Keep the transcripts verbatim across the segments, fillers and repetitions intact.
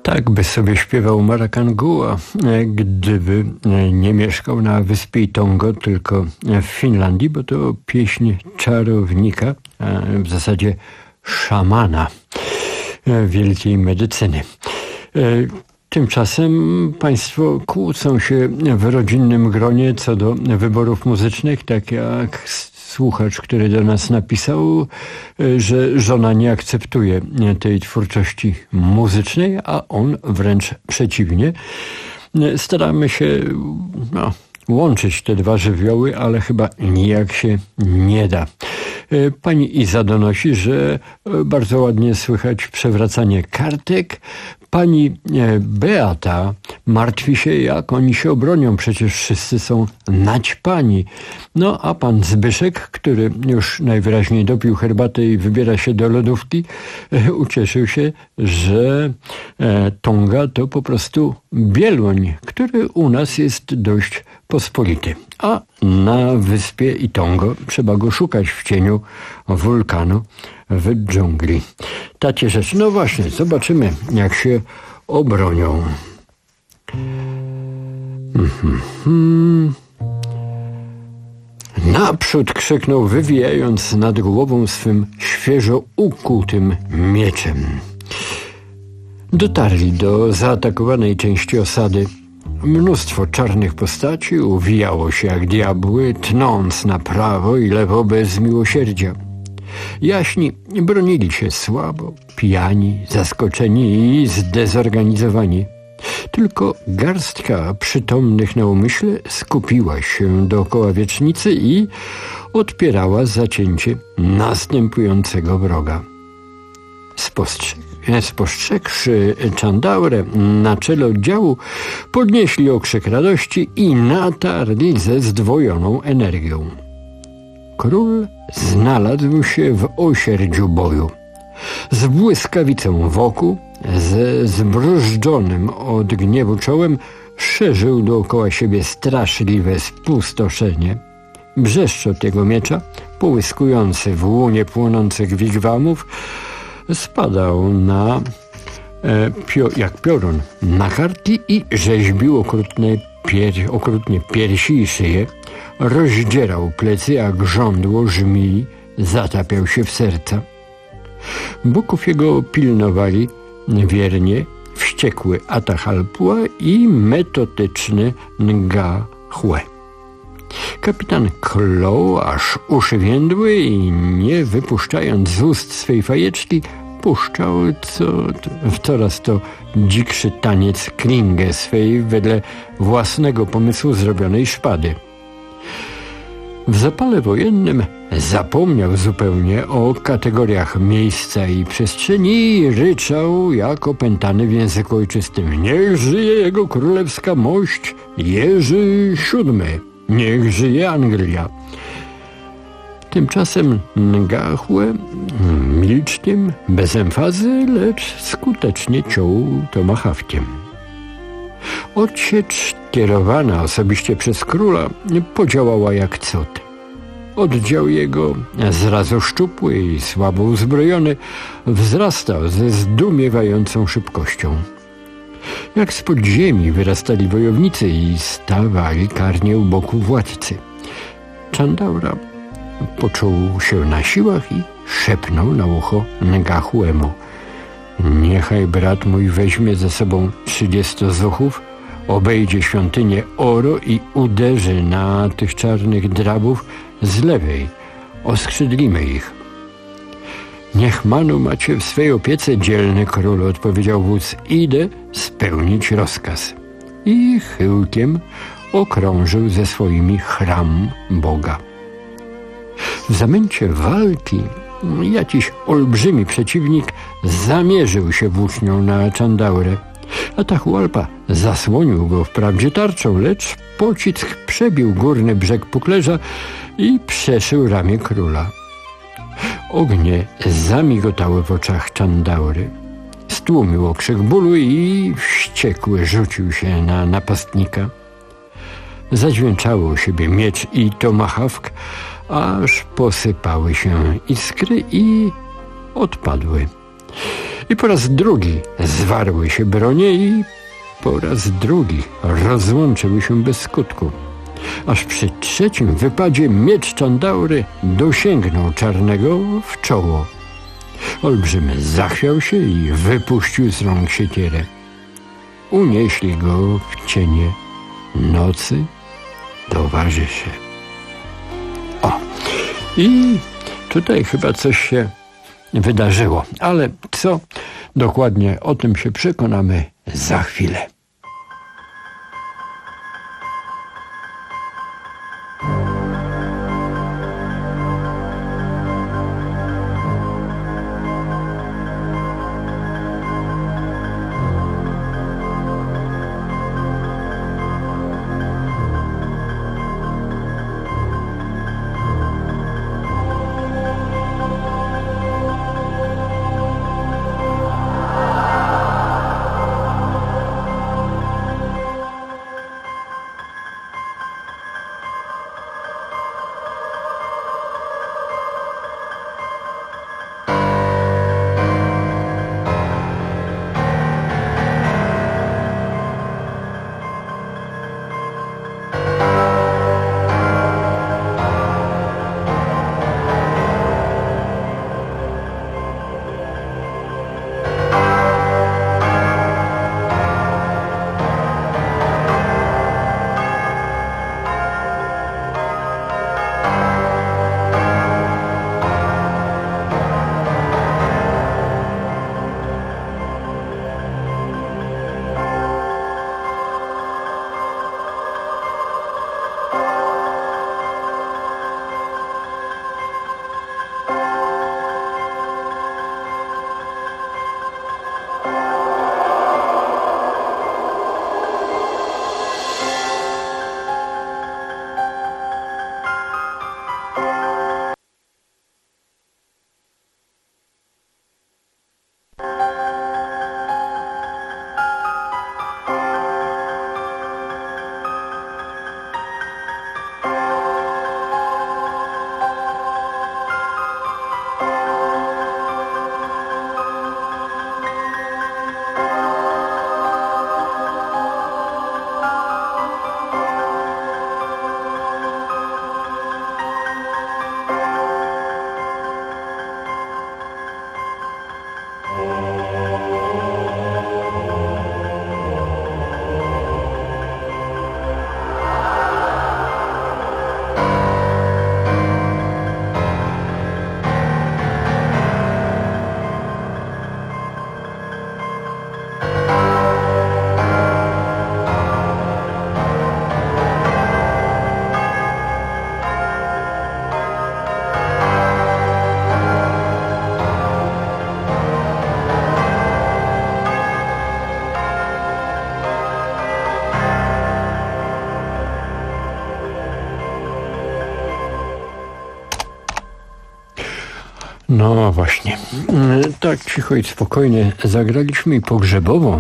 Tak by sobie śpiewał Marakanguła, gdyby nie mieszkał na wyspie Tongo, tylko w Finlandii, bo to pieśń czarownika, a w zasadzie szamana wielkiej medycyny. Tymczasem państwo kłócą się w rodzinnym gronie co do wyborów muzycznych, tak jak słuchacz, który do nas napisał, że żona nie akceptuje tej twórczości muzycznej, a on wręcz przeciwnie. Staramy się no, łączyć te dwa żywioły, ale chyba nijak się nie da. Pani Iza donosi, że bardzo ładnie słychać przewracanie kartek. Pani Beata martwi się, jak oni się obronią. Przecież wszyscy są naćpani. No a pan Zbyszek, który już najwyraźniej dopił herbatę i wybiera się do lodówki, ucieszył się, że Tonga to po prostu Bieluń, który u nas jest dość pospolity. A na wyspie Itongo trzeba go szukać w cieniu wulkanu w dżungli. Takie rzeczy. No właśnie, zobaczymy, jak się obronią. Mm-hmm. Naprzód krzyknął, wywijając nad głową swym świeżo ukutym mieczem. Dotarli do zaatakowanej części osady. Mnóstwo czarnych postaci uwijało się jak diabły, tnąc na prawo i lewo bez miłosierdzia. Jaśni bronili się słabo, pijani, zaskoczeni i zdezorganizowani. Tylko garstka przytomnych na umyśle skupiła się dookoła wiecznicy i odpierała zacięcie następującego wroga. Spostrzeg Spostrzegłszy Chandaurę na czele oddziału, podnieśli okrzyk radości i natarli ze zdwojoną energią. Król znalazł się w osierdziu boju. Z błyskawicą wokół, ze zbrużdżonym od gniewu czołem, szerzył dookoła siebie straszliwe spustoszenie. Brzeszczot jego miecza, połyskujący w łunie płonących wigwamów, spadał na, e, pio, jak piorun na kartki i rzeźbił okrutne pier, okrutnie piersi i szyję, rozdzierał plecy jak żądło żmii, zatapiał się w serca. Boków jego pilnowali wiernie wściekły Atahalpua i metodyczny Nga Hue. Kapitan klął, aż uszy więdły i nie wypuszczając z ust swej fajeczki, puszczał co, w coraz to dzikszy taniec klingę swej wedle własnego pomysłu zrobionej szpady. W zapale wojennym zapomniał zupełnie o kategoriach miejsca i przestrzeni i ryczał jak opętany w języku ojczystym: niech żyje jego królewska mość Jerzy siódmy! Niech żyje Anglia. Tymczasem Ngahue milczkiem, bez emfazy, lecz skutecznie ciął tomahawkiem. Odsiecz kierowana osobiście przez króla podziałała jak cud. Oddział jego, zrazu szczupły i słabo uzbrojony, wzrastał ze zdumiewającą szybkością. Jak z podziemi wyrastali wojownicy i stawali karnie u boku władcy. Chandaura poczuł się na siłach i szepnął na ucho Ngahuemu: niechaj brat mój weźmie ze sobą trzydziestu zuchów, obejdzie świątynię Oro i uderzy na tych czarnych drabów z lewej. Oskrzydlimy ich. Niech Manu macie w swej opiece, dzielny królu, odpowiedział wódz. Idę spełnić rozkaz. I chyłkiem okrążył ze swoimi chram Boga. W zamęcie walki jakiś olbrzymi przeciwnik zamierzył się włócznią na Chandaurę. Atahualpa zasłonił go wprawdzie tarczą, lecz pocisk przebił górny brzeg puklerza i przeszył ramię króla. Ognie zamigotały w oczach Chandaury. Stłumił okrzyk bólu i wściekły rzucił się na napastnika. Zadźwięczały u siebie miecz i tomahawk, aż posypały się iskry i odpadły. I po raz drugi zwarły się bronie i po raz drugi rozłączyły się bez skutku. Aż przy trzecim wypadzie miecz Czandaury dosięgnął Czarnego w czoło. Olbrzym zachwiał się i wypuścił z rąk siekierę. Unieśli go w cienie nocy towarzysze. O, i tutaj chyba coś się wydarzyło, ale co dokładnie, o tym się przekonamy za chwilę. No właśnie, tak cicho i spokojnie zagraliśmy i pogrzebowo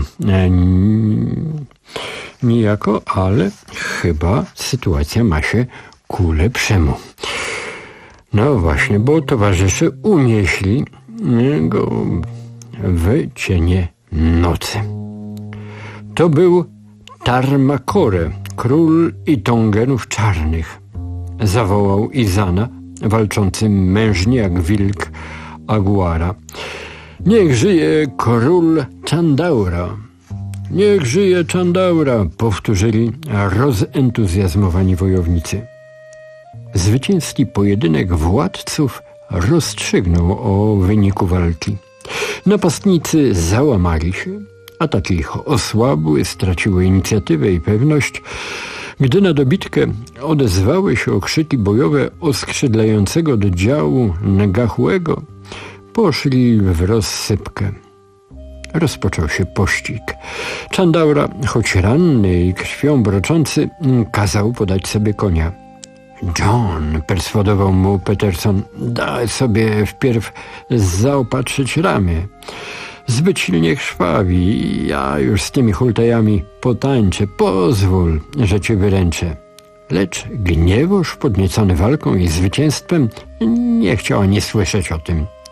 niejako, ale chyba sytuacja ma się ku lepszemu. No właśnie, bo towarzysze unieśli go w cienie nocy. To był Tarmakore, król Itongenów Czarnych. Zawołał Izana, walczący mężnie jak wilk Aguara. Niech żyje król Chandaura. Niech żyje Chandaura, powtórzyli rozentuzjazmowani wojownicy. Zwycięski pojedynek władców rozstrzygnął o wyniku walki. Napastnicy załamali się, ataki ich osłabły, straciły inicjatywę i pewność. Gdy na dobitkę odezwały się okrzyki bojowe oskrzydlającego oddziału Ngahuego, poszli w rozsypkę. Rozpoczął się pościg. Chandaura, choć ranny i krwią broczący, kazał podać sobie konia. John, perswadował mu Peterson, daj sobie wpierw zaopatrzyć ramię. Zbyt silnie krwawi, ja już z tymi hultajami potańczę, pozwól, że cię wyręczę. Lecz gniewoż, podniecony walką i zwycięstwem, nie chciał ani słyszeć o tym.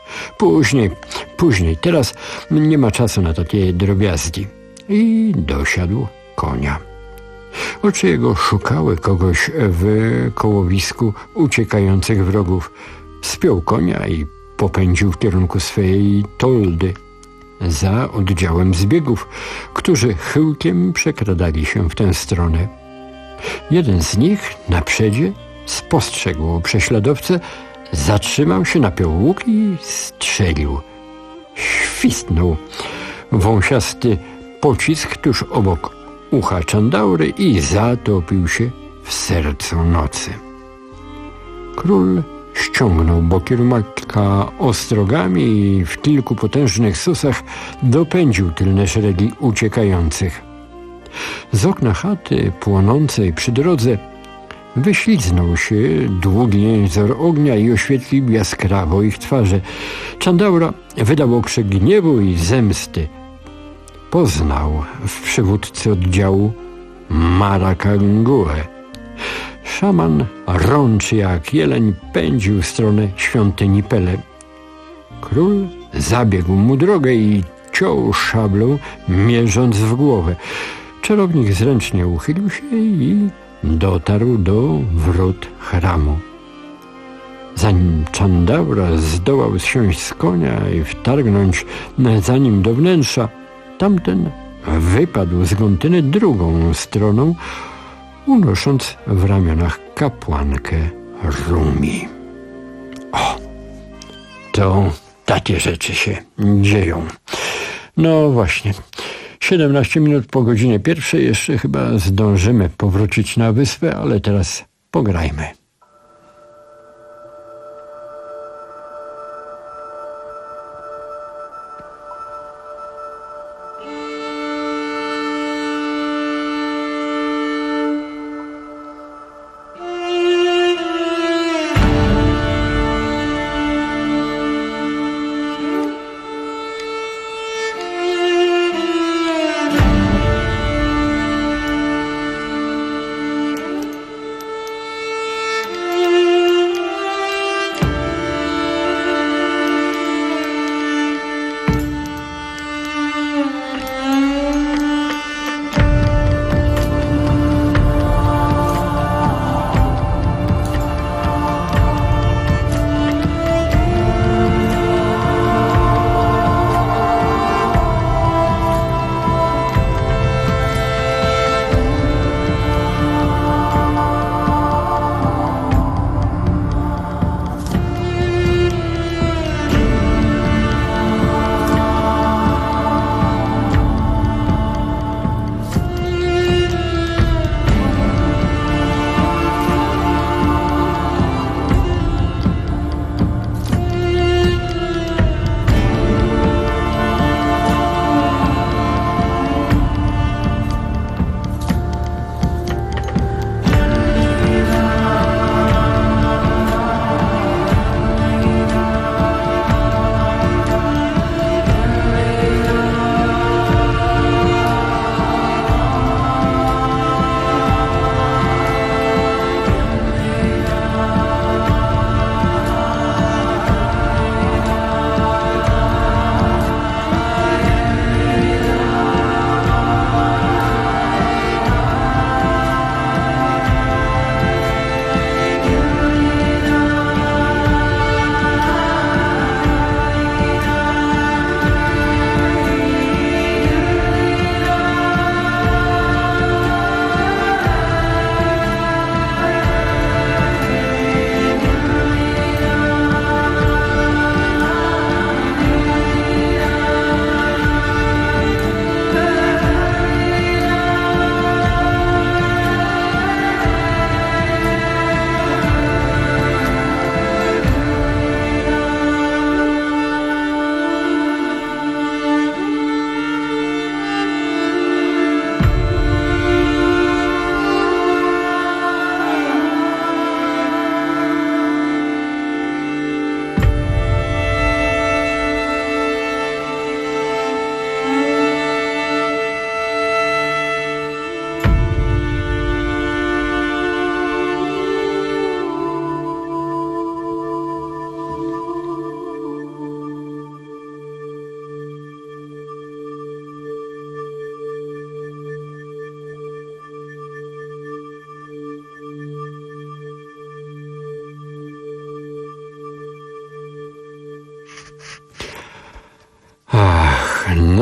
Później, później, teraz nie ma czasu na takie drobiazgi. I dosiadł konia. Oczy jego szukały kogoś w kołowisku uciekających wrogów. Spiął konia i popędził w kierunku swojej toldy za oddziałem zbiegów, którzy chyłkiem przekradali się w tę stronę. Jeden z nich na przedzie spostrzegł prześladowcę, zatrzymał się, napiął łuk i strzelił. Świstnął wąsiasty pocisk tuż obok ucha Czandaury i zatopił się w sercu nocy. Król ściągnął boki rumalka ostrogami i w kilku potężnych susach dopędził tylne szeregi uciekających. Z okna chaty płonącej przy drodze wyśliznął się długi jęzor ognia i oświetlił jaskrawo ich twarze. Czandaura wydał okrzyk gniewu i zemsty. Poznał w przywódcy oddziału Marakanguę. Szaman, rączy jak jeleń, pędził w stronę świątyni Pele. Król zabiegł mu drogę i ciął szablą, mierząc w głowę. Czarownik zręcznie uchylił się i dotarł do wrót chramu. Zanim Czandaura zdołał zsiąść z konia i wtargnąć za nim do wnętrza, tamten wypadł z gontyny drugą stroną, unosząc w ramionach kapłankę Rumi. O, to takie rzeczy się dzieją. No właśnie, siedemnaście minut po godzinie pierwszej, jeszcze chyba zdążymy powrócić na wyspę, ale teraz pograjmy.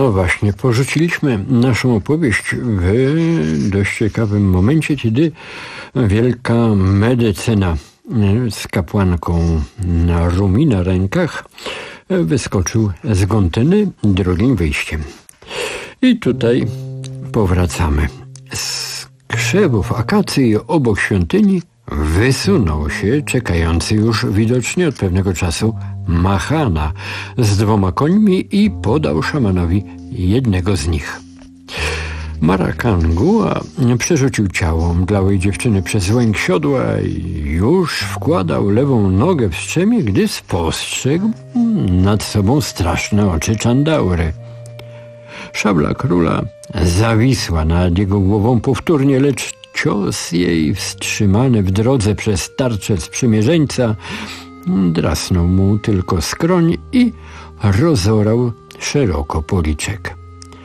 No właśnie, porzuciliśmy naszą opowieść w dość ciekawym momencie, kiedy wielka medycyna z kapłanką na rumi na rękach wyskoczył z gontyny drugim wyjściem. I tutaj powracamy. Z krzewów akacji obok świątyni wysunął się czekający już widocznie od pewnego czasu Mahana z dwoma końmi i podał szamanowi jednego z nich. Marakangua przerzucił ciało mdlałej dziewczyny przez łęk siodła i już wkładał lewą nogę w strzemię, gdy spostrzegł nad sobą straszne oczy Czandaury. Szabla króla zawisła nad jego głową powtórnie, lecz cios jej wstrzymany w drodze przez tarczę sprzymierzeńca drasnął mu tylko skroń i rozorał szeroko policzek.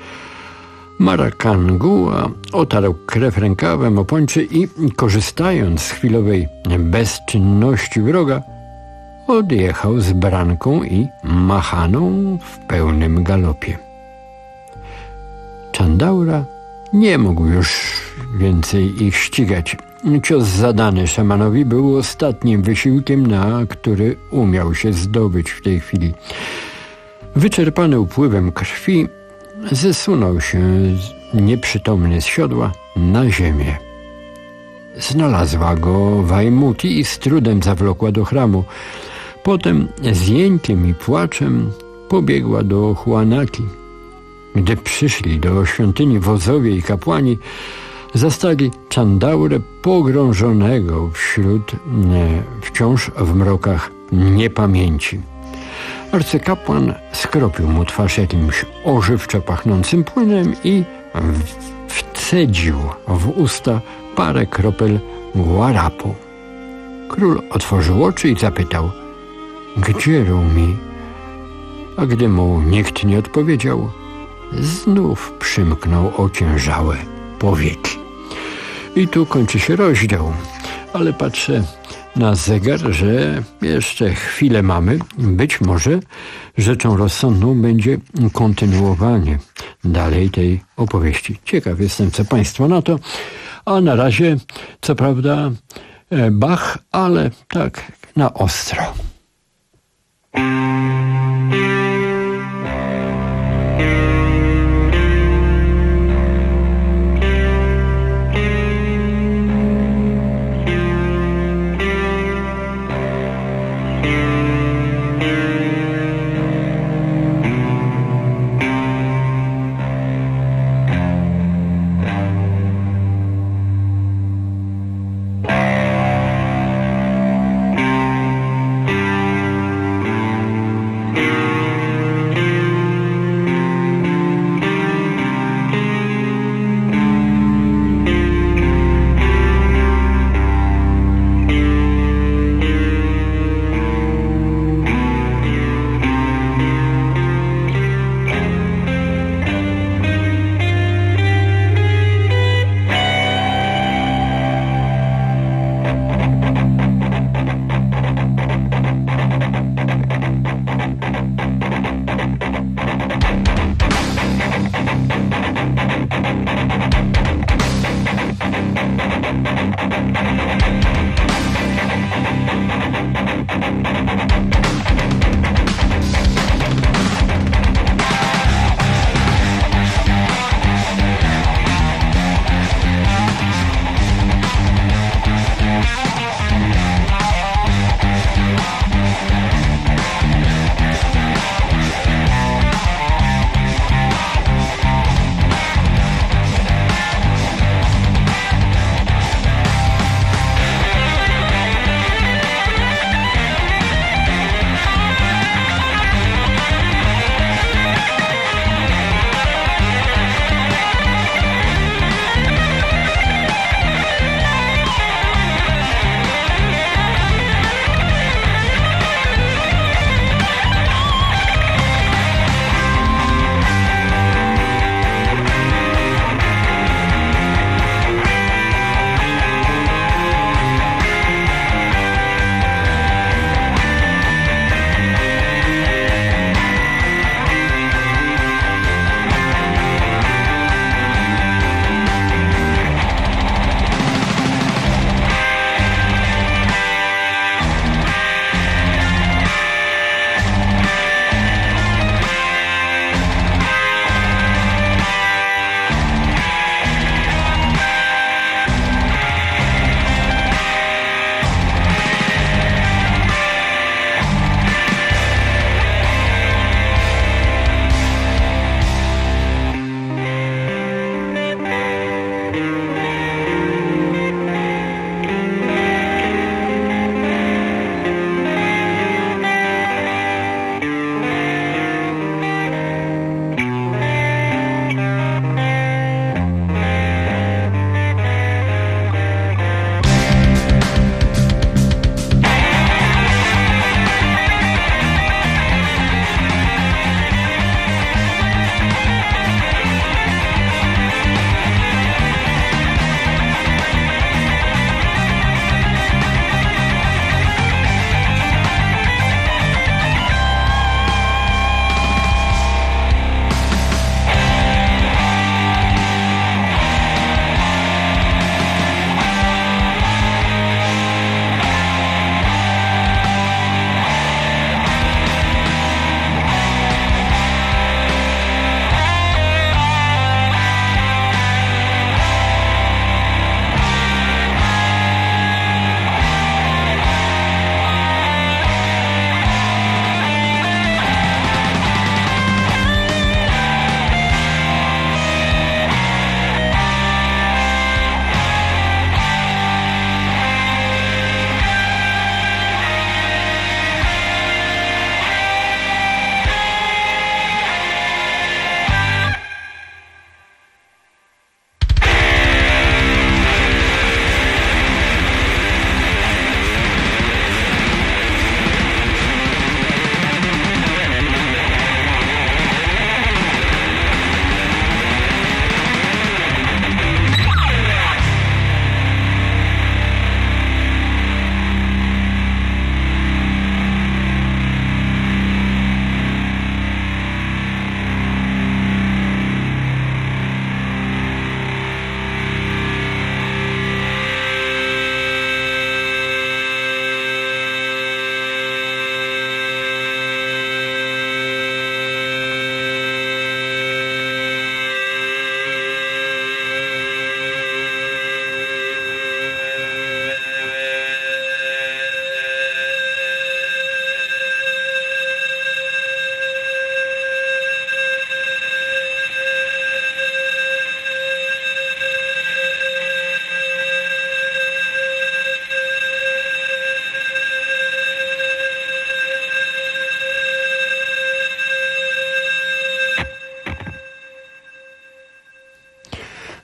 Marakangua otarł krew rękawem o pończy i, korzystając z chwilowej bezczynności wroga, odjechał z branką i Mahaną w pełnym galopie. Czandaura nie mógł już więcej ich ścigać. Cios zadany szamanowi był ostatnim wysiłkiem, na który umiał się zdobyć w tej chwili. Wyczerpany upływem krwi, zesunął się nieprzytomny z siodła na ziemię. Znalazła go Wajmuti i z trudem zawlokła do chramu. Potem z jękiem i płaczem pobiegła do Huanaki. Gdy przyszli do świątyni wozowie i kapłani, zastali Czandaurę pogrążonego wśród e, wciąż w mrokach niepamięci. Arcykapłan skropił mu twarz jakimś ożywczo pachnącym płynem i wcedził w usta parę kropel guarapu. Król otworzył oczy i zapytał: „Gdzie Rumi?” A gdy mu nikt nie odpowiedział, znów przymknął ociężałe powieki. I tu kończy się rozdział, ale patrzę na zegar, że jeszcze chwilę mamy. Być może rzeczą rozsądną będzie kontynuowanie dalej tej opowieści. Ciekaw jestem, co państwo na to. A na razie, co prawda, Bach, ale tak na ostro.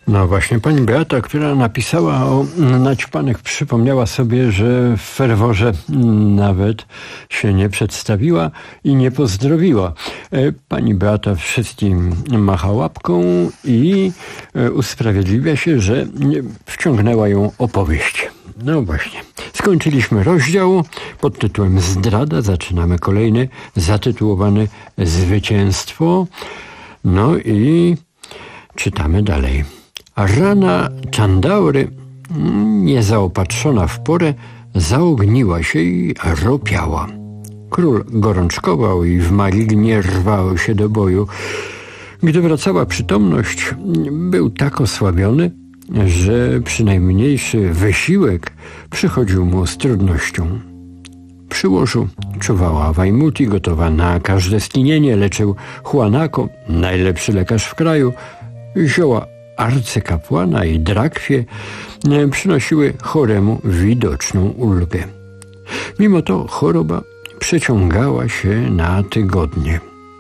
No właśnie, pani Beata, która napisała o naćpanych, przypomniała sobie, że w ferworze nawet się nie przedstawiła i nie pozdrowiła. Pani Beata wszystkim macha łapką i usprawiedliwia się, że wciągnęła ją opowieść. No właśnie. Skończyliśmy rozdział pod tytułem Zdrada. Zaczynamy kolejny, zatytułowany Zwycięstwo. No i czytamy dalej. Rana Czandaury, niezaopatrzona w porę, zaogniła się i ropiała. Król gorączkował i w malignie rwał się do boju. Gdy wracała przytomność, był tak osłabiony, że przynajmniejszy wysiłek przychodził mu z trudnością. Przy łożu czuwała Wajmuti, gotowa na każde skinienie, leczył Juanaco, najlepszy lekarz w kraju. Zioła arcykapłana i drakwie przynosiły choremu widoczną ulgę. Mimo to choroba przeciągała się na tygodnie.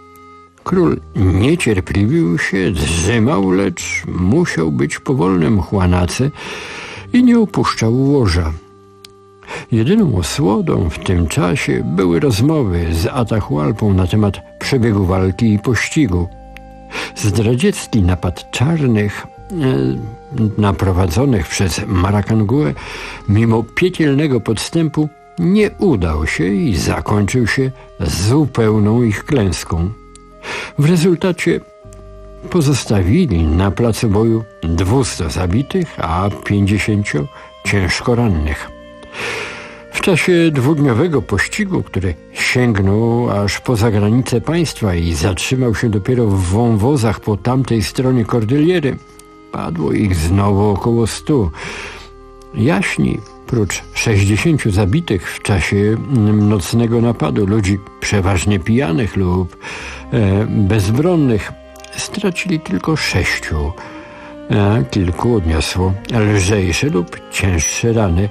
Król niecierpliwił się, drzymał, lecz musiał być powolnym Juanace i nie opuszczał łoża. Jedyną osłodą w tym czasie były rozmowy z Atahualpą na temat przebiegu walki i pościgu. Zdradziecki napad czarnych e, naprowadzonych przez Maracanguę mimo piekielnego podstępu nie udał się i zakończył się zupełną ich klęską. W rezultacie pozostawili na placu boju dwieście zabitych, a pięćdziesiąt ciężko rannych. W czasie dwudniowego pościgu, który sięgnął aż poza granice państwa i zatrzymał się dopiero w wąwozach po tamtej stronie Kordyliery, padło ich znowu około stu. Jaśni, prócz sześćdziesięciu zabitych w czasie nocnego napadu, ludzi przeważnie pijanych lub e, bezbronnych, stracili tylko sześciu, a kilku odniosło lżejsze lub cięższe rany.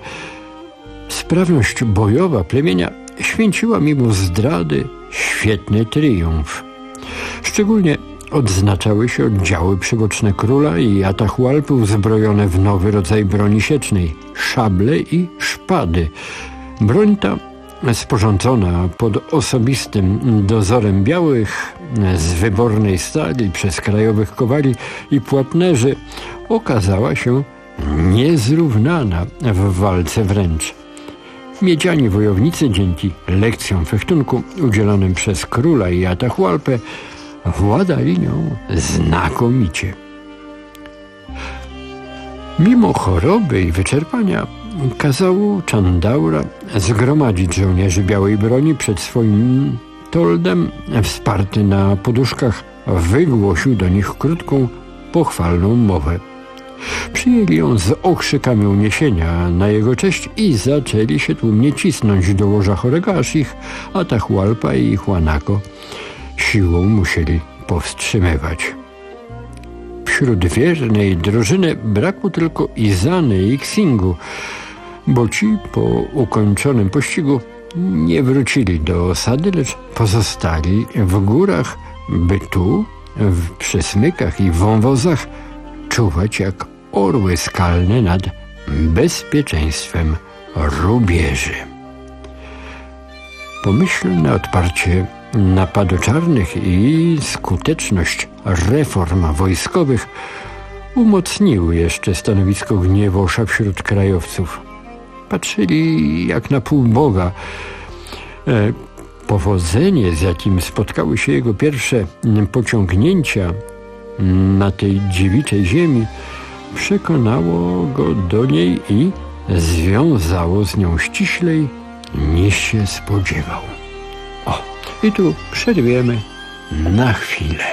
Sprawność bojowa plemienia święciła mimo zdrady świetny triumf. Szczególnie odznaczały się oddziały przyboczne króla i Atahualpy uzbrojone w nowy rodzaj broni siecznej – szable i szpady. Broń ta, sporządzona pod osobistym dozorem białych z wybornej stali przez krajowych kowali i płatnerzy, okazała się niezrównana w walce wręcz. Miedziani wojownicy dzięki lekcjom fechtunku udzielonym przez króla i Atahualpę władali nią znakomicie. Mimo choroby i wyczerpania kazał Chandaura zgromadzić żołnierzy białej broni przed swoim toldem. Wsparty na poduszkach wygłosił do nich krótką, pochwalną mowę. Przyjęli ją z okrzykami uniesienia na jego cześć i zaczęli się tłumnie cisnąć do łoża chorego, aż ich Atahualpa i Juanaco siłą musieli powstrzymywać. Wśród wiernej drużyny brakło tylko Izany i Xingu, bo ci po ukończonym pościgu nie wrócili do osady, lecz pozostali w górach, by tu, w przesmykach i wąwozach, czuwać jak orły skalne nad bezpieczeństwem rubieży. Pomyślne odparcie napadu czarnych i skuteczność reform wojskowych umocniły jeszcze stanowisko Gniewosza wśród krajowców. Patrzyli jak na półboga. E, powodzenie, z jakim spotkały się jego pierwsze pociągnięcia na tej dziewiczej ziemi, przekonało go do niej i związało z nią ściślej niż się spodziewał. O, i tu przerwiemy na chwilę.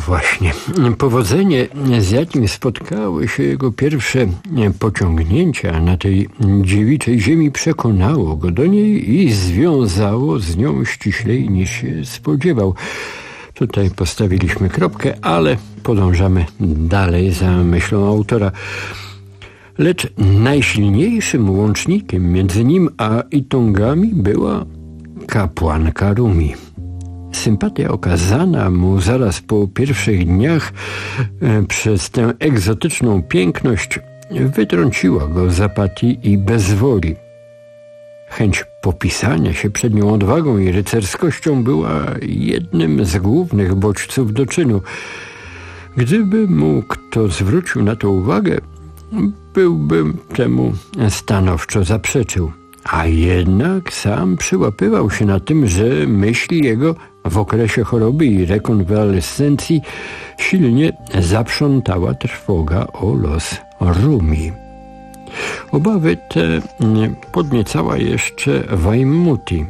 właśnie. Powodzenie, z jakim spotkały się jego pierwsze pociągnięcia na tej dziewiczej ziemi, przekonało go do niej i związało z nią ściślej niż się spodziewał. Tutaj postawiliśmy kropkę, ale podążamy dalej za myślą autora. Lecz najsilniejszym łącznikiem między nim a Itongami była kapłanka Rumi. Sympatia okazana mu zaraz po pierwszych dniach e, przez tę egzotyczną piękność wytrąciła go z apatii i bezwoli. Chęć popisania się przed nią odwagą i rycerskością była jednym z głównych bodźców do czynu. Gdyby mu kto zwrócił na to uwagę, byłby temu stanowczo zaprzeczył. A jednak sam przyłapywał się na tym, że myśli jego w okresie choroby i rekonwalescencji silnie zaprzątała trwoga o los Rumi. Obawy te podniecała jeszcze Wajmuti.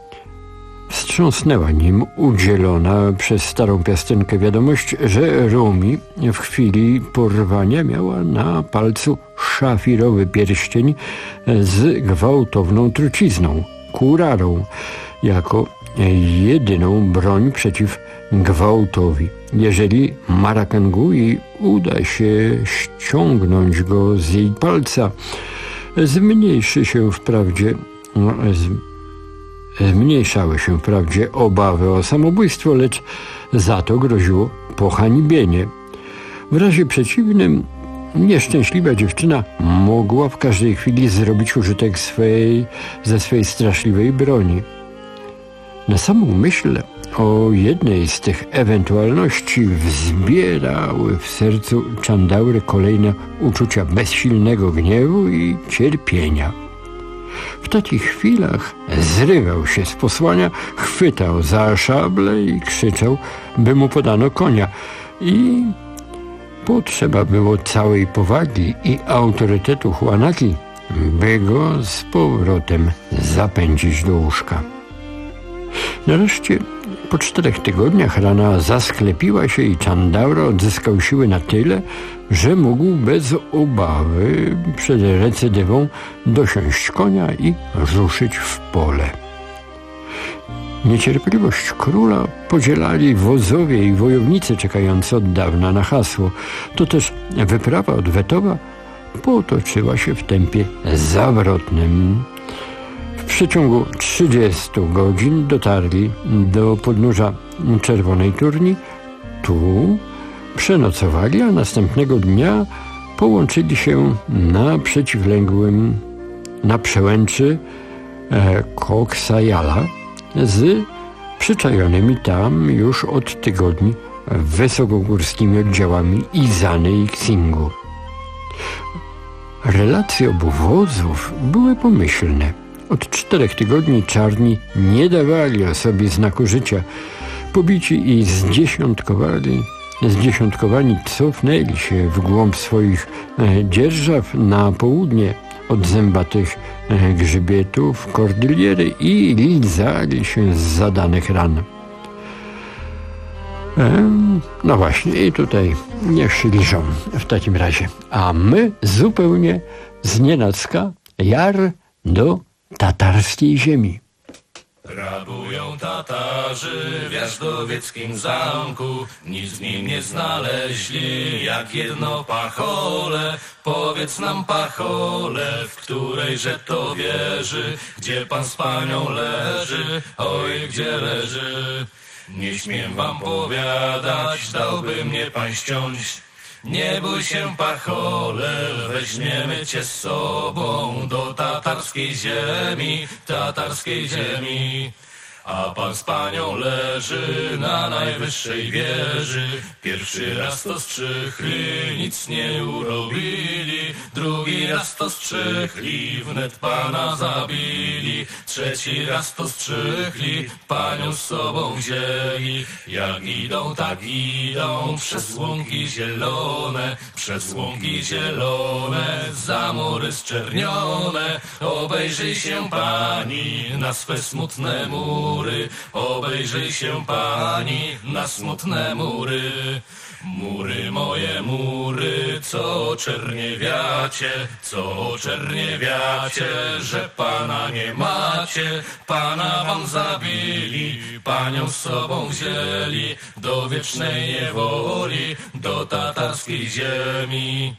Wstrząsnęła nim udzielona przez starą piastynkę wiadomość, że Rumi w chwili porwania miała na palcu szafirowy pierścień z gwałtowną trucizną, kurarą, jako jedyną broń przeciw gwałtowi. Jeżeli Marakangui uda się ściągnąć go z jej palca, zmniejszy się wprawdzie no, z, zmniejszały się wprawdzie obawy o samobójstwo, lecz za to groziło pohańbienie. W razie przeciwnym nieszczęśliwa dziewczyna mogła w każdej chwili zrobić użytek swej, ze swej straszliwej broni. Na samą myśl o jednej z tych ewentualności wzbierały w sercu Czandaury kolejne uczucia bezsilnego gniewu i cierpienia. W takich chwilach zrywał się z posłania, chwytał za szablę i krzyczał, by mu podano konia. I potrzeba było całej powagi i autorytetu Huanaki, by go z powrotem zapędzić do łóżka. Nareszcie po czterech tygodniach rana zasklepiła się i Chandaura odzyskał siły na tyle, że mógł bez obawy przed recydywą dosiąść konia i ruszyć w pole. Niecierpliwość króla podzielali wozowie i wojownicy czekający od dawna na hasło. To też wyprawa odwetowa potoczyła się w tempie zawrotnym. W przeciągu trzydziestu godzin dotarli do podnóża Czerwonej Turni. Tu przenocowali, a następnego dnia połączyli się na przeciwległym, na przełęczy e, Koksajala z przyczajonymi tam już od tygodni wysokogórskimi oddziałami Izany i Xingu. Relacje obu wozów były pomyślne. Od czterech tygodni czarni nie dawali o sobie znaku życia. Pobici i zdziesiątkowali, zdziesiątkowani cofnęli się w głąb swoich dzierżaw na południe od zębatych grzbietów Kordyliery i lizali się z zadanych ran. No właśnie, i tutaj niech się liżą w takim razie. A my zupełnie znienacka jar do tatarskiej ziemi. Rabują Tatarzy w jażdowieckim zamku, nic w nim nie znaleźli, jak jedno pachole. Powiedz nam, pachole, w którejże to wieży, gdzie pan z panią leży, oj, gdzie leży. Nie śmiem wam powiadać, dałby mnie pan ściąć. Nie bój się, pachole, weźmiemy cię z sobą do tatarskiej ziemi, tatarskiej ziemi. A pan z panią leży na najwyższej wieży. Pierwszy raz to strzychli, nic nie urobili. Drugi raz to strzychli, wnet pana zabili. Trzeci raz to strzychli, panią z sobą wzięli. Jak idą, tak idą, przez łąki zielone, przez łąki zielone, za mury zczernione. Obejrzyj się pani na swe smutne mury. mury, obejrzyj się pani na smutne mury. Mury moje mury, co czerniewiacie, co czerniewiacie, że pana nie macie. Pana wam zabili, panią z sobą wzięli, do wiecznej niewoli, do tatarskiej ziemi.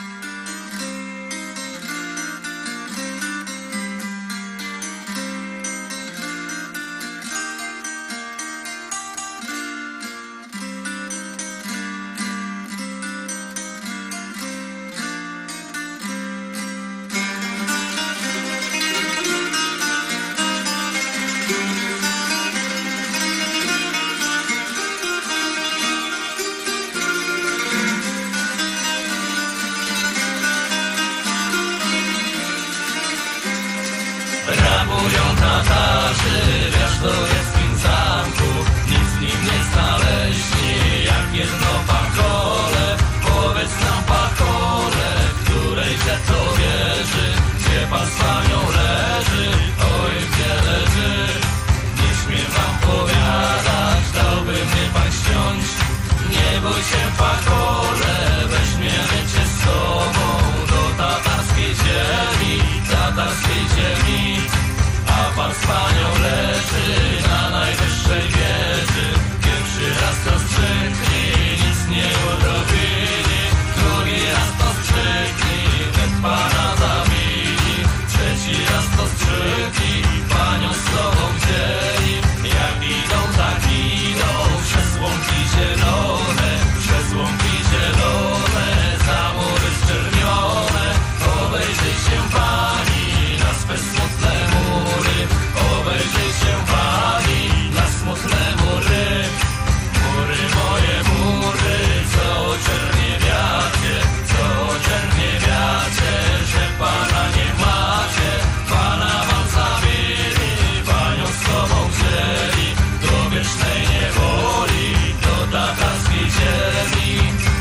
Rabują Tatarzy w jażdowieckim zamku, nic z nim nie znaleźli, jak jedno pachole. Powiedz nam, pachole, którejże to wieży, gdzie pan z panią leży, oj gdzie leży. Nie śmiem wam powiadać, dałby mnie pan ściąć. Nie bój się, pachole, weźmiemy cię z sobą do tatarskiej ziemi, tatarskiej ziemi. A pan z panią leży na najwyższej wieży. Pierwszy raz to skrzykli, nic nie urobili. Drugi raz to skrzykli, wnet pana zabili. Trzeci raz to skrzykli, panią z sobą wzięli. Jak idą, tak idą, przez łąki zielone, przez łąki zielone, za mury zczernione. Obejrzyj się pani na swe smutne mury, obejrzyj się pani na smutne mury. Mury moje mury, co czerniewiacie, co czerniewiacie, że pana nie macie. Pana wam zabili, panią z sobą wzięli, do wiecznej niewoli, do tatarskiej ziemi.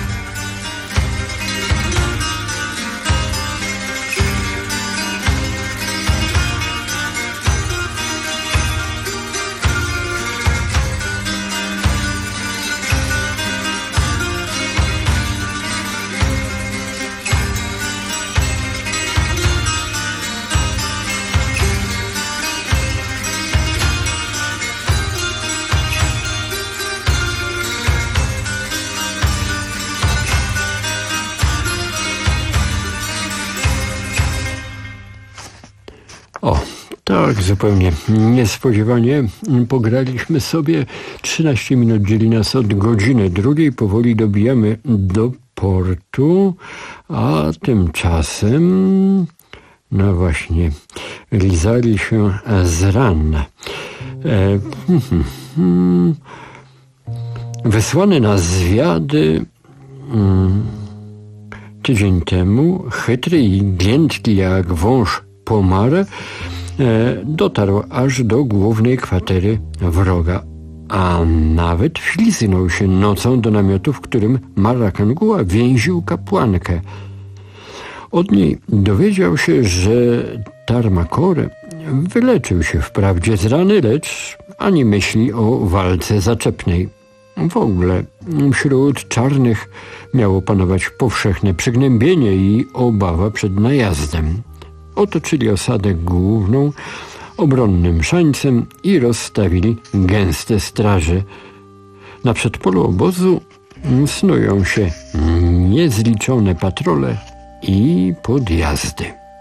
O, tak zupełnie niespodziewanie pograliśmy sobie. trzynaście minut dzieli nas od godziny drugiej. Powoli dobijamy do portu, a tymczasem, no właśnie, lizali się z ran. E, hmm, hmm, wysłany na zwiady hmm, tydzień temu, chytry i giętki jak wąż pomar, e, dotarł aż do głównej kwatery wroga, a nawet wśliznął się nocą do namiotu, w którym Marakanguła więził kapłankę. Od niej dowiedział się, że Tarmakore wyleczył się wprawdzie z rany, lecz ani myśli o walce zaczepnej. W ogóle wśród czarnych miało panować powszechne przygnębienie i obawa przed najazdem. Otoczyli osadę główną obronnym szańcem i rozstawili gęste straże. Na przedpolu obozu snują się niezliczone patrole i podjazdy.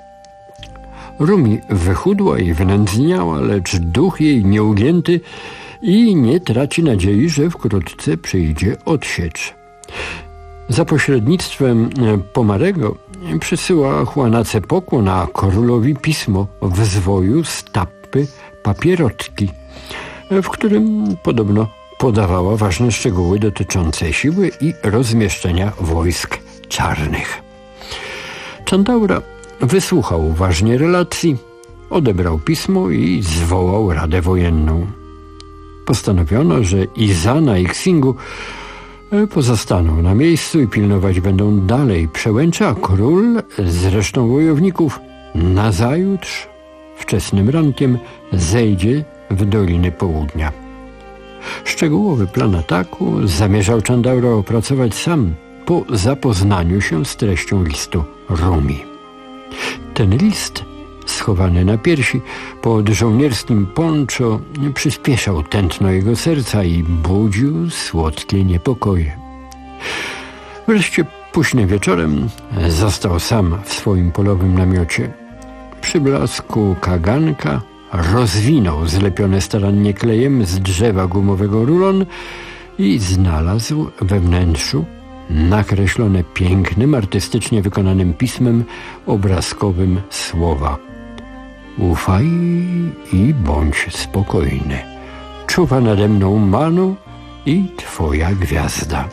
Rumi wychudła i wnędzniała, lecz duch jej nieugięty i nie traci nadziei, że wkrótce przyjdzie odsiecz. Za pośrednictwem Pomarego przysyła Juanace pokłon, a królowi pismo w zwoju z tappy papierotki, w którym podobno podawała ważne szczegóły dotyczące siły i rozmieszczenia wojsk czarnych. Chandaura wysłuchał uważnie relacji, odebrał pismo i zwołał Radę Wojenną. Postanowiono, że Izana i Xingu pozostaną na miejscu i pilnować będą dalej przełęcza, a król z resztą wojowników nazajutrz wczesnym rankiem zejdzie w Doliny Południa. Szczegółowy plan ataku zamierzał Chandaura opracować sam po zapoznaniu się z treścią listu Rumi. Ten list, schowany na piersi pod żołnierskim poncho, przyspieszał tętno jego serca i budził słodkie niepokoje. Wreszcie późnym wieczorem został sam w swoim polowym namiocie. Przy blasku kaganka rozwinął zlepione starannie klejem z drzewa gumowego rulon i znalazł we wnętrzu nakreślone pięknym, artystycznie wykonanym pismem obrazkowym słowa: ufaj i bądź spokojny. Czuwa nade mną Manu i twoja gwiazda.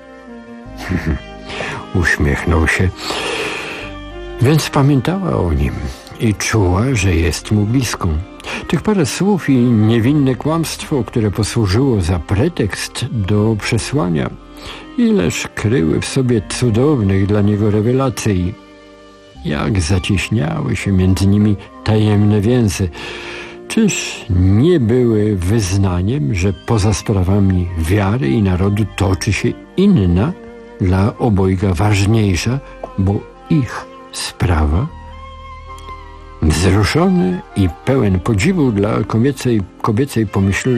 Uśmiechnął się. Więc pamiętała o nim i czuła, że jest mu bliską. Tych parę słów i niewinne kłamstwo, które posłużyło za pretekst do przesłania, ileż kryły w sobie cudownych dla niego rewelacji. Jak zacieśniały się między nimi tajemne więzy. Czyż nie były wyznaniem, że poza sprawami wiary i narodu toczy się inna, dla obojga ważniejsza, bo ich sprawa? Wzruszony i pełen podziwu dla kobiecej, kobiecej pomyśl...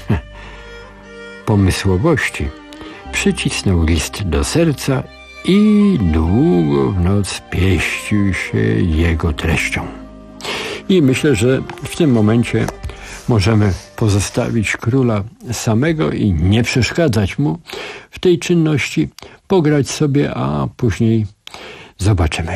pomysłowości, przycisnął list do serca i długo w noc pieścił się jego treścią. I myślę, że w tym momencie możemy pozostawić króla samego i nie przeszkadzać mu w tej czynności, pograć sobie, a później zobaczymy.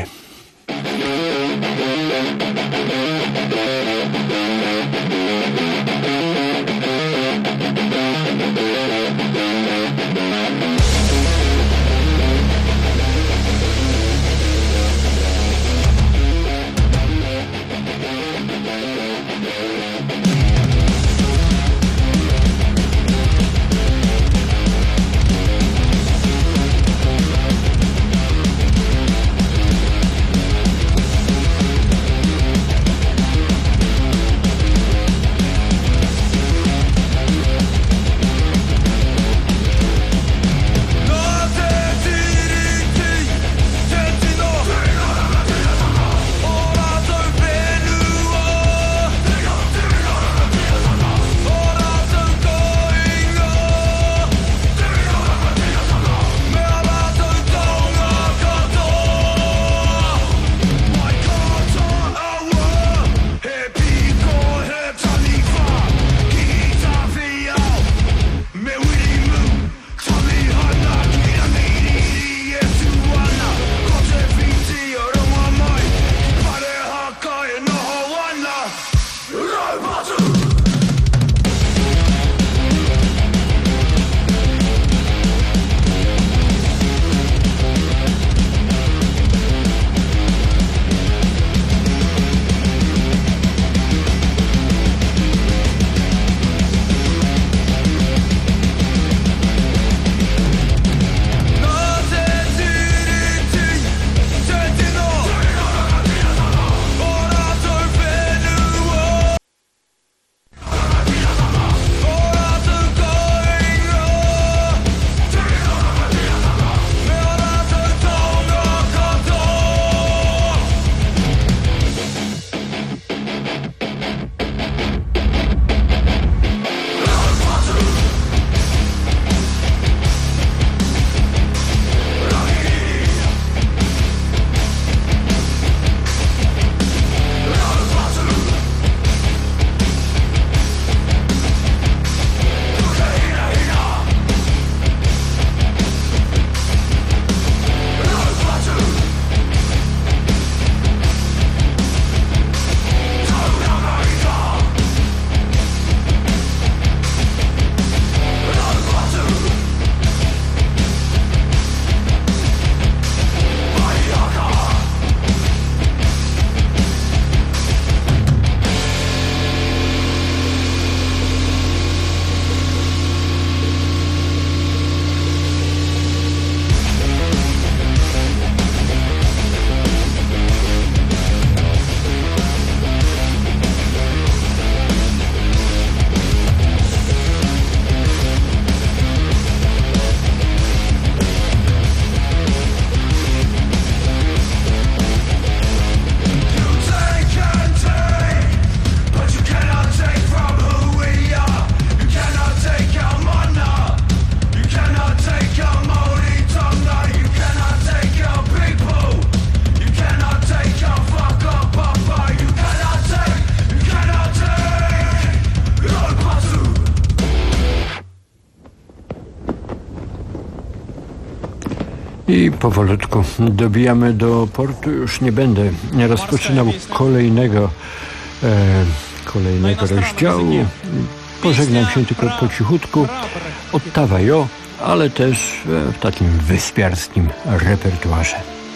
powolutku dobijamy do portu. Już nie będę rozpoczynał kolejnego e, kolejnego rozdziału. Pożegnam się tylko po cichutku. Ottawa jo, ale też w takim wyspiarskim repertuarze.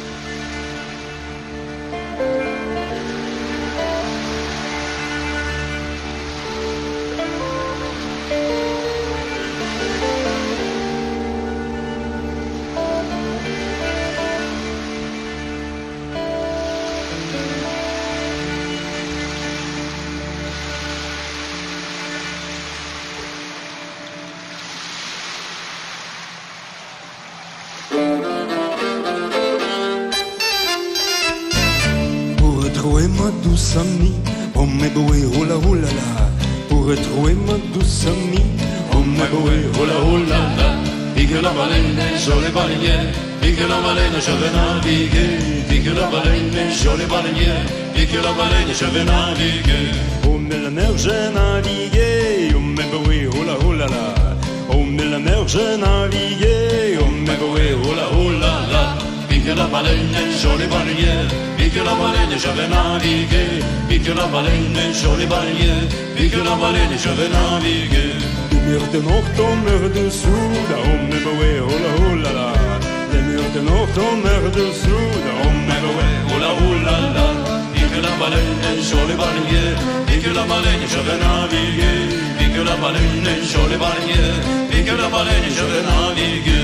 Amie, oh mes beaux oh la oh la la, pour retrouver ma douce amie, oh mes beaux oh la oh la la, et que la baleine sur les baleinières, et que la baleine je vais naviguer, et que la baleine sur les baleinières, et que la baleine je vais naviguer. Oh mais la mer j'ai navigué, oh mes beaux oh la oh la la, oh mais la mer j'ai navigué, oh mes beaux oh la oh la la. Et que la baleine sur les baleinières, et que la baleine je vais naviguer, et que la baleine sur les baleinières, et que la baleine je vais naviguer. Les murs de nord tombent dessous, oh mes beaux oh la oh la la. Les murs de nord tombent dessous, oh mes beaux oh la oh la la. Et que la baleine sur les baleinières, et que la baleine je vais naviguer, et que la baleine sur les baleinières, et que la baleine je vais naviguer.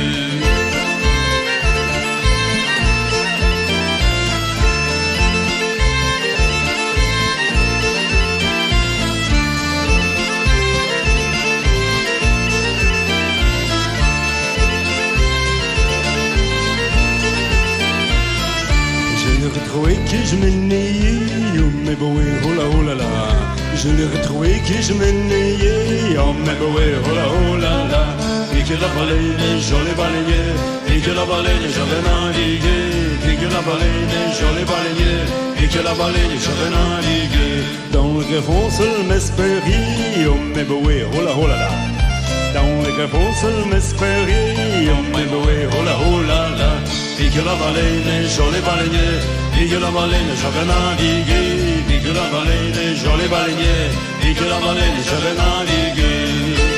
Retrouvé qui je m'ennuyais, oh mes beaux oh la oh la la. Je l'ai retrouvé qui je m'ennuyais, oh mes beaux oh la oh la la. Et que la baleine sur les baleinières, et que la baleine je vais naviguer, et que la baleine sur les baleinières, et que la baleine je vais naviguer. Dans le greffon seul m'espérer, oh mes beaux oh la oh la la. Dans le greffon seul m'espérer, oh mes beaux oh la oh la la. Et que la baleine sur les baleinières, et que la baleine je vais naviguer, et que la baleine sur les baleinières, et que la baleine je vais naviguer.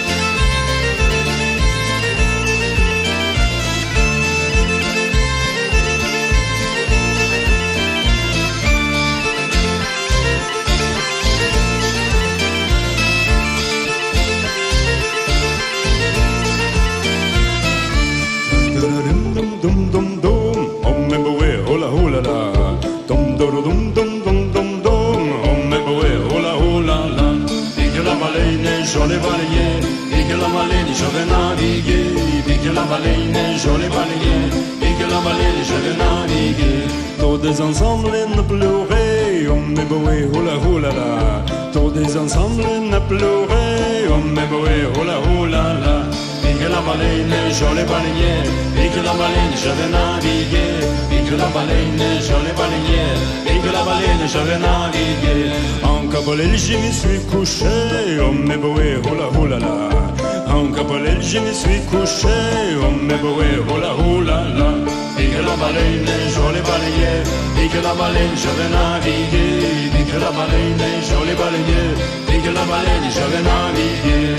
Dum dum dum, oh mes beaux oh la oh la la. Dum dum dum dum dum dum dum, oh mes beaux oh la oh la la. Et que la baleine sur les baleinières, et que la baleine je vais naviguer, et que la baleine sur les baleinières, et que la baleine je vais naviguer. Tous des ensembles ne pleurer, oh mes beaux oh la oh la la. Tous des ensembles ne pleurer, oh mes beaux oh la oh la la. Et que la baleine sur les baleinières, et que la baleine je vais naviguer, et que la baleine sur les baleinières, et que la baleine je vais naviguer. En Cabolel je me suis couché, oh mes beaux oh la oh la la. En Cabolel je me suis couché, oh mes beaux oh la oh la la. Et que la baleine sur les baleinières, et que la baleine je vais naviguer, et que la baleine sur les baleinières, et que la baleine je vais naviguer.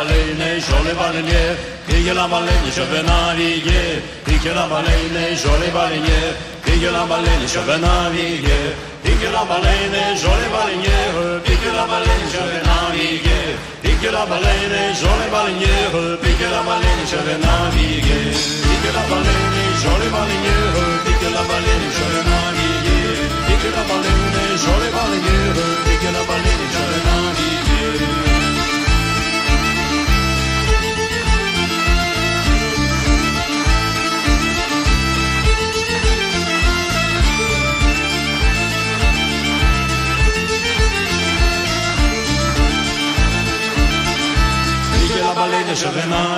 baleine, jolie baleinière, pique la baleine, je vais naviguer, pique la baleine, jolie baleinière, pique la baleine, je vais naviguer, pique la baleine, jolie baleinière, pique la baleine, je vais naviguer, pique la baleine, jolie baleinière, pique la baleine, je vais naviguer, pique la baleine, jolie baleinière, pique la baleine, je vais naviguer, pique la baleine, jolie baleinière, pique la baleine, je vais naviguer. La baleine, je vais naviguer.